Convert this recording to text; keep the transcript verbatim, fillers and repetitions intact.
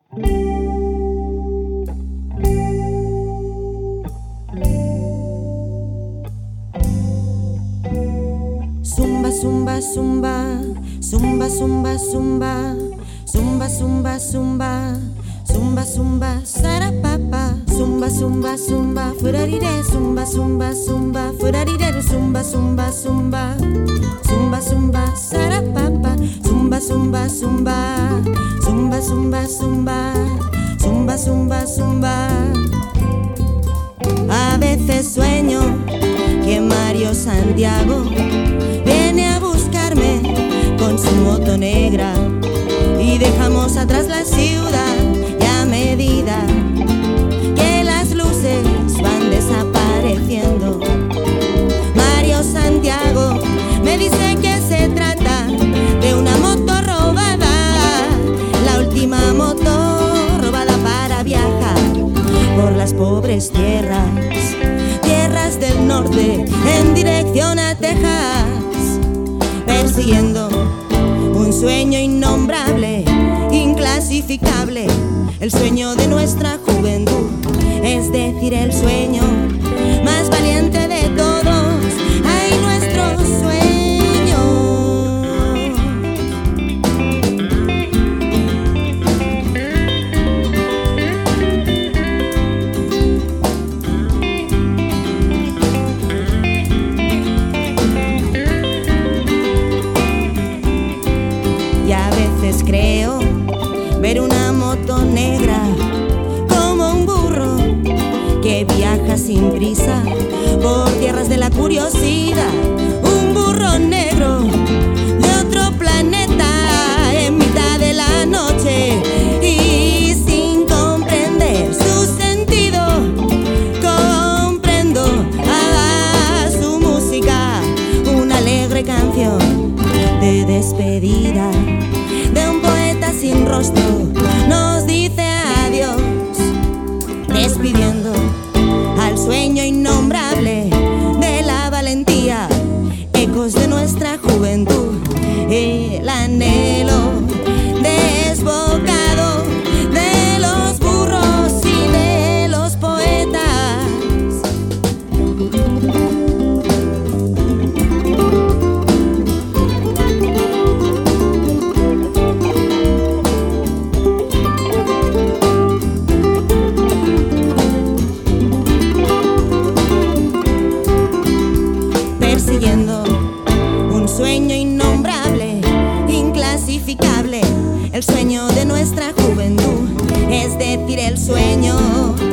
Zumba, zumba, zumba, zumba, zumba, zumba, zumba, zumba, zumba, zumba, zumba, sarapapa, zumba, zumba, zumba, furarire, zumba, zumba, zumba, furarire, zumba, zumba, zumba, zumba, zumba, sarapapa, zumba, zumba, zumba, zumba, zumba, zumba, zumba, zumba, zumba. A veces sueño que Mario Santiago viene a buscarme con su moto negra y dejamos atrás la ciudad, y a medida que las luces van desapareciendo, Mario Santiago me dice que se trata de una moto robada, la última moto robada para viajar por las pobres tierras, tierras del norte en dirección a Texas, persiguiendo un sueño innombrable, inclasificable, el sueño de nuestra juventud, es decir, el sueño más valiente de todos. ¡Ay, nuestro sueño! Y a veces creo ver una moto negra como un burro que viaja sin prisa por tierras de la curiosidad, un burro negro de otro planeta en mitad de la noche, y sin comprender su sentido comprendo a su música, una alegre canción de despedida de un poeta sin rostro, nos dice adiós, despidiendo al sueño innombrable de la valentía, ecos de nuestra juventud, el anhelo desbocado de los burros y de los poetas. Persiguiendo un sueño innombrable, inclasificable, el sueño de nuestra juventud, es decir, el sueño